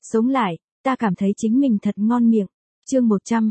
Sống lại, ta cảm thấy chính mình thật ngon miệng. Chương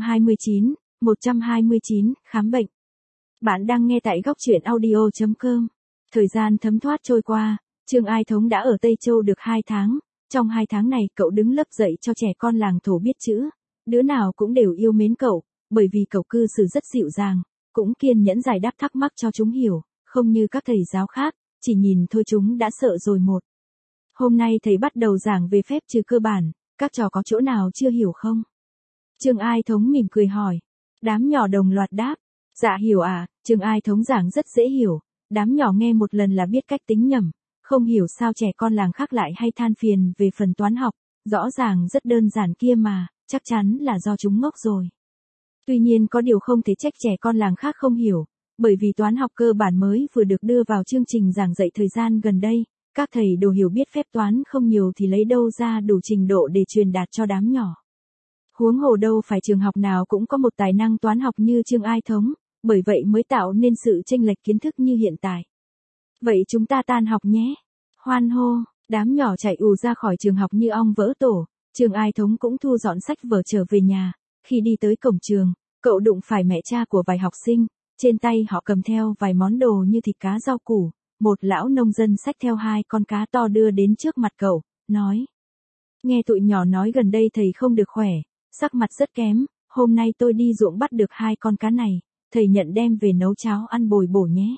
129, khám bệnh. Bạn đang nghe tại góc truyện audio.com. Thời gian thấm thoát trôi qua, Trương Ai Thống đã ở Tây Châu được 2 tháng. Trong 2 tháng này cậu đứng lớp dạy cho trẻ con làng thổ biết chữ. Đứa nào cũng đều yêu mến cậu, bởi vì cậu cư xử rất dịu dàng, cũng kiên nhẫn giải đáp thắc mắc cho chúng hiểu, không như các thầy giáo khác, chỉ nhìn thôi chúng đã sợ rồi một. Hôm nay thầy bắt đầu giảng về phép trừ cơ bản, các trò có chỗ nào chưa hiểu không? Trương Ai Thống mỉm cười hỏi. Đám nhỏ đồng loạt đáp. Dạ hiểu à, Trương Ai Thống giảng rất dễ hiểu, đám nhỏ nghe một lần là biết cách tính nhẩm, không hiểu sao trẻ con làng khác lại hay than phiền về phần toán học, rõ ràng rất đơn giản kia mà, chắc chắn là do chúng ngốc rồi. Tuy nhiên có điều không thể trách trẻ con làng khác không hiểu, bởi vì toán học cơ bản mới vừa được đưa vào chương trình giảng dạy thời gian gần đây, các thầy đồ hiểu biết phép toán không nhiều thì lấy đâu ra đủ trình độ để truyền đạt cho đám nhỏ. Huống hồ đâu phải trường học nào cũng có một tài năng toán học như Trương Ai Thống, bởi vậy mới tạo nên sự chênh lệch kiến thức như hiện tại. Vậy chúng ta tan học nhé. Hoan hô, đám nhỏ chạy ù ra khỏi trường học như ong vỡ tổ, Trương Ai Thống cũng thu dọn sách vở trở về nhà. Khi đi tới cổng trường, cậu đụng phải mẹ cha của vài học sinh, trên tay họ cầm theo vài món đồ như thịt cá rau củ, một lão nông dân xách theo 2 con cá to đưa đến trước mặt cậu, nói. Nghe tụi nhỏ nói gần đây thầy không được khỏe, sắc mặt rất kém, hôm nay tôi đi ruộng bắt được 2 con cá này, thầy nhận đem về nấu cháo ăn bồi bổ nhé.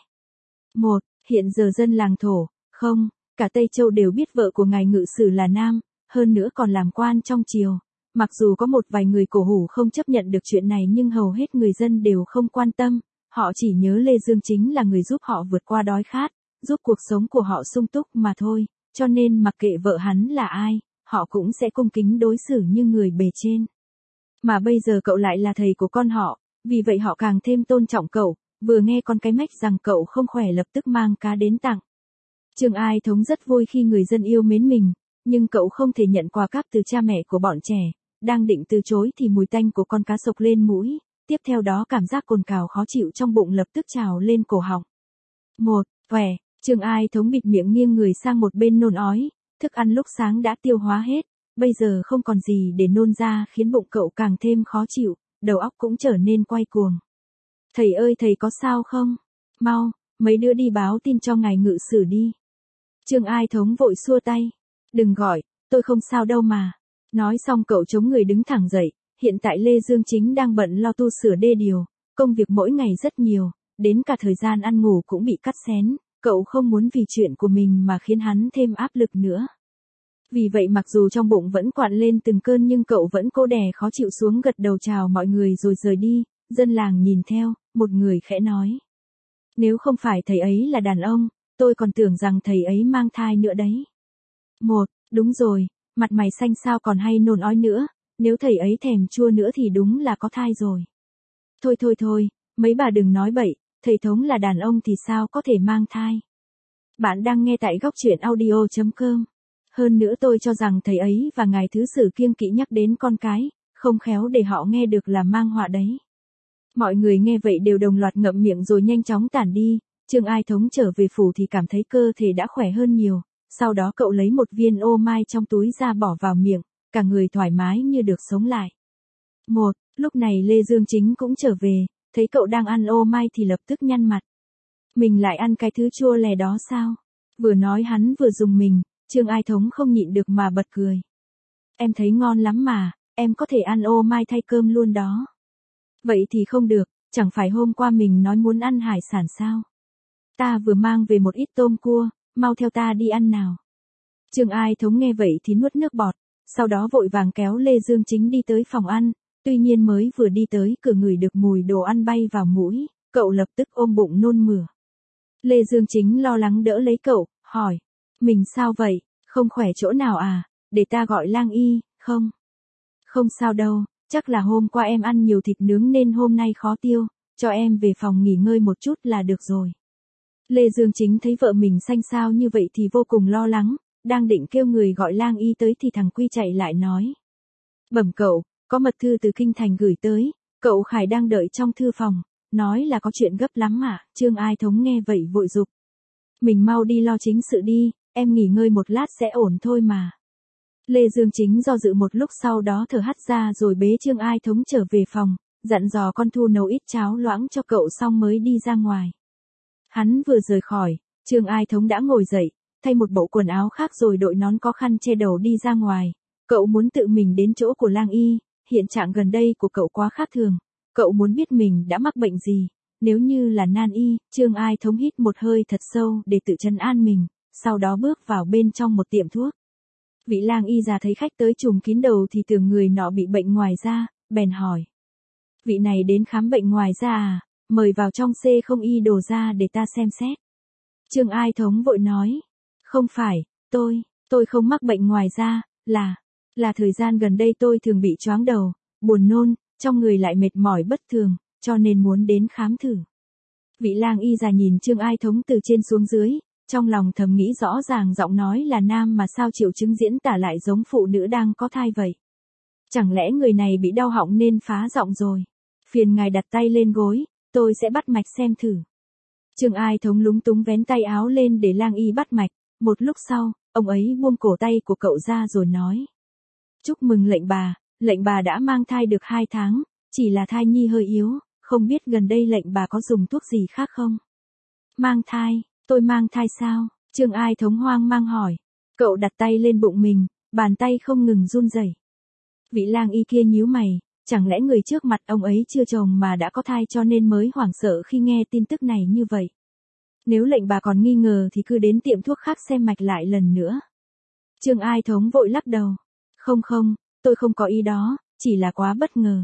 Hiện giờ dân làng thổ, không, cả Tây Châu đều biết vợ của ngài ngự sử là nam, hơn nữa còn làm quan trong triều. Mặc dù có một vài người cổ hủ không chấp nhận được chuyện này nhưng hầu hết người dân đều không quan tâm, họ chỉ nhớ Lê Dương chính là người giúp họ vượt qua đói khát, giúp cuộc sống của họ sung túc mà thôi, cho nên mặc kệ vợ hắn là ai, họ cũng sẽ cung kính đối xử như người bề trên. Mà bây giờ cậu lại là thầy của con họ, vì vậy họ càng thêm tôn trọng cậu, vừa nghe con cái mách rằng cậu không khỏe lập tức mang cá đến tặng. Trương Ai Thống rất vui khi người dân yêu mến mình, nhưng cậu không thể nhận quà cáp từ cha mẹ của bọn trẻ, đang định từ chối thì mùi tanh của con cá sộc lên mũi, tiếp theo đó cảm giác cồn cào khó chịu trong bụng lập tức trào lên cổ họng. Trương Ai Thống bịt miệng nghiêng người sang một bên nôn ói, thức ăn lúc sáng đã tiêu hóa hết, bây giờ không còn gì để nôn ra khiến bụng cậu càng thêm khó chịu, đầu óc cũng trở nên quay cuồng. Thầy ơi thầy có sao không? Mau, mấy đứa đi báo tin cho ngài ngự sử đi. Trương Ai Thống vội xua tay. Đừng gọi, tôi không sao đâu mà. Nói xong cậu chống người đứng thẳng dậy, hiện tại Lê Dương chính đang bận lo tu sửa đê điều, công việc mỗi ngày rất nhiều, đến cả thời gian ăn ngủ cũng bị cắt xén, cậu không muốn vì chuyện của mình mà khiến hắn thêm áp lực nữa. Vì vậy mặc dù trong bụng vẫn quặn lên từng cơn nhưng cậu vẫn cố đè khó chịu xuống gật đầu chào mọi người rồi rời đi, dân làng nhìn theo, một người khẽ nói. Nếu không phải thầy ấy là đàn ông, tôi còn tưởng rằng thầy ấy mang thai nữa đấy. Đúng rồi, mặt mày xanh sao còn hay nôn ói nữa, nếu thầy ấy thèm chua nữa thì đúng là có thai rồi. Thôi, mấy bà đừng nói bậy, thầy Thống là đàn ông thì sao có thể mang thai. Bạn đang nghe tại góc truyện audio.com. Hơn nữa tôi cho rằng thầy ấy và ngài thứ sử kiêng kỵ nhắc đến con cái, không khéo để họ nghe được là mang họa đấy. Mọi người nghe vậy đều đồng loạt ngậm miệng rồi nhanh chóng tản đi, Trương Ai Thống trở về phủ thì cảm thấy cơ thể đã khỏe hơn nhiều, sau đó cậu lấy một viên ô mai trong túi ra bỏ vào miệng, cả người thoải mái như được sống lại. Lúc này Lê Dương Chính cũng trở về, thấy cậu đang ăn ô mai thì lập tức nhăn mặt. Mình lại ăn cái thứ chua lè đó sao? Vừa nói hắn vừa dùng mình, Trương Ai Thống không nhịn được mà bật cười. Em thấy ngon lắm mà, em có thể ăn ô mai thay cơm luôn đó. Vậy thì không được, chẳng phải hôm qua mình nói muốn ăn hải sản sao? Ta vừa mang về một ít tôm cua, mau theo ta đi ăn nào. Trương Ai Thống nghe vậy thì nuốt nước bọt, sau đó vội vàng kéo Lê Dương Chính đi tới phòng ăn, tuy nhiên mới vừa đi tới cửa ngửi được mùi đồ ăn bay vào mũi, cậu lập tức ôm bụng nôn mửa. Lê Dương Chính lo lắng đỡ lấy cậu, hỏi, mình sao vậy, không khỏe chỗ nào à, để ta gọi lang y, không? Không sao đâu, chắc là hôm qua em ăn nhiều thịt nướng nên hôm nay khó tiêu, cho em về phòng nghỉ ngơi một chút là được rồi. Lê Dương Chính thấy vợ mình xanh xao như vậy thì vô cùng lo lắng, đang định kêu người gọi lang y tới thì thằng Quy chạy lại nói. Bẩm cậu, có mật thư từ kinh thành gửi tới, cậu Khải đang đợi trong thư phòng, nói là có chuyện gấp lắm mà. Trương Ai Thống nghe vậy vội giục. Mình mau đi lo chính sự đi, em nghỉ ngơi một lát sẽ ổn thôi mà. Lê Dương Chính do dự một lúc sau đó thở hắt ra rồi bế Trương Ai Thống trở về phòng, dặn dò con Thu nấu ít cháo loãng cho cậu xong mới đi ra ngoài. Hắn vừa rời khỏi, Trương Ai Thống đã ngồi dậy, thay một bộ quần áo khác rồi đội nón có khăn che đầu đi ra ngoài. Cậu muốn tự mình đến chỗ của Lang Y, hiện trạng gần đây của cậu quá khác thường. Cậu muốn biết mình đã mắc bệnh gì. Nếu như là nan y, Trương Ai Thống hít một hơi thật sâu để tự trấn an mình, sau đó bước vào bên trong một tiệm thuốc. Vị Lang Y già thấy khách tới trùm kín đầu thì tưởng người nọ bị bệnh ngoài da, bèn hỏi. Vị này đến khám bệnh ngoài da à, mời vào trong C0 y đồ ra để ta xem xét. Trương Ai Thống vội nói. Không phải, tôi không mắc bệnh ngoài da, là thời gian gần đây tôi thường bị choáng đầu, buồn nôn, trong người lại mệt mỏi bất thường, cho nên muốn đến khám thử. Vị Lang Y già nhìn Trương Ai Thống từ trên xuống dưới, trong lòng thầm nghĩ rõ ràng giọng nói là nam mà sao triệu chứng diễn tả lại giống phụ nữ đang có thai vậy. Chẳng lẽ người này bị đau họng nên phá giọng rồi. Phiền ngài đặt tay lên gối, tôi sẽ bắt mạch xem thử. Trương Ai Thống lúng túng vén tay áo lên để Lang Y bắt mạch, một lúc sau, ông ấy buông cổ tay của cậu ra rồi nói. Chúc mừng lệnh bà đã mang thai được 2 tháng, chỉ là thai nhi hơi yếu, không biết gần đây lệnh bà có dùng thuốc gì khác không? Mang thai, tôi mang thai sao? Trương Ai Thống hoang mang hỏi. Cậu đặt tay lên bụng mình, bàn tay không ngừng run rẩy. Vị Lang Y kia nhíu mày, chẳng lẽ người trước mặt ông ấy chưa chồng mà đã có thai cho nên mới hoảng sợ khi nghe tin tức này như vậy? Nếu lệnh bà còn nghi ngờ thì cứ đến tiệm thuốc khác xem mạch lại lần nữa. Trương Ai Thống vội lắc đầu. Không, tôi không có ý đó, chỉ là quá bất ngờ.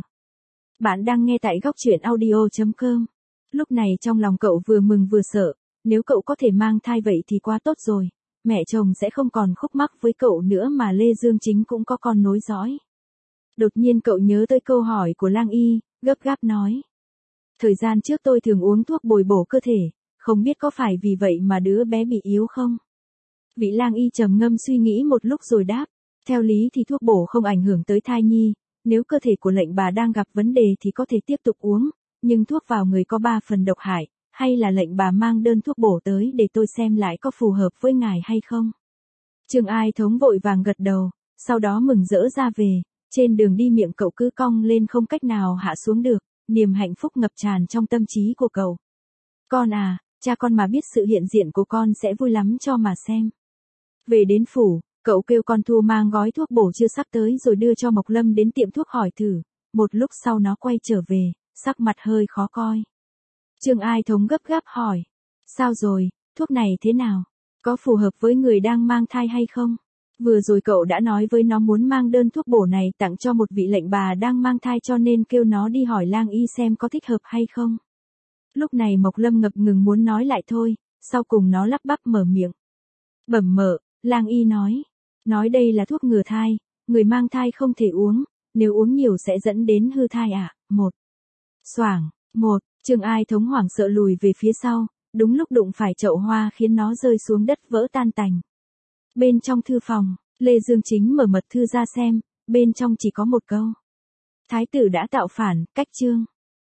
Bạn đang nghe tại góc truyện audio.com. Lúc này trong lòng cậu vừa mừng vừa sợ, nếu cậu có thể mang thai vậy thì quá tốt rồi, mẹ chồng sẽ không còn khúc mắc với cậu nữa mà Lê Dương Chính cũng có con nối dõi. Đột nhiên cậu nhớ tới câu hỏi của Lang Y, gấp gáp nói. Thời gian trước tôi thường uống thuốc bồi bổ cơ thể, không biết có phải vì vậy mà đứa bé bị yếu không? Vị Lang Y trầm ngâm suy nghĩ một lúc rồi đáp. Theo lý thì thuốc bổ không ảnh hưởng tới thai nhi, nếu cơ thể của lệnh bà đang gặp vấn đề thì có thể tiếp tục uống, nhưng thuốc vào người có 3 phần độc hại, hay là lệnh bà mang đơn thuốc bổ tới để tôi xem lại có phù hợp với ngài hay không? Trương Ai Thống vội vàng gật đầu, sau đó mừng rỡ ra về, trên đường đi miệng cậu cứ cong lên không cách nào hạ xuống được, niềm hạnh phúc ngập tràn trong tâm trí của cậu. Con à, cha con mà biết sự hiện diện của con sẽ vui lắm cho mà xem. Về đến phủ, cậu kêu con Thu mang gói thuốc bổ chưa sắp tới rồi đưa cho Mộc Lâm đến tiệm thuốc hỏi thử, một lúc sau nó quay trở về, sắc mặt hơi khó coi. Trương Ai Thống gấp gáp hỏi, sao rồi, thuốc này thế nào? Có phù hợp với người đang mang thai hay không? Vừa rồi cậu đã nói với nó muốn mang đơn thuốc bổ này tặng cho một vị lệnh bà đang mang thai cho nên kêu nó đi hỏi Lang Y xem có thích hợp hay không. Lúc này Mộc Lâm ngập ngừng muốn nói lại thôi, sau cùng nó lắp bắp mở miệng. Bẩm mợ, Lang Y nói đây là thuốc ngừa thai, người mang thai không thể uống, nếu uống nhiều sẽ dẫn đến hư thai ạ. Xoảng, Trương Ai Thống hoảng sợ lùi về phía sau, đúng lúc đụng phải chậu hoa khiến nó rơi xuống đất vỡ tan tành. Bên trong thư phòng, Lê Dương Chính mở mật thư ra xem, bên trong chỉ có một câu. Thái tử đã tạo phản, cách chương.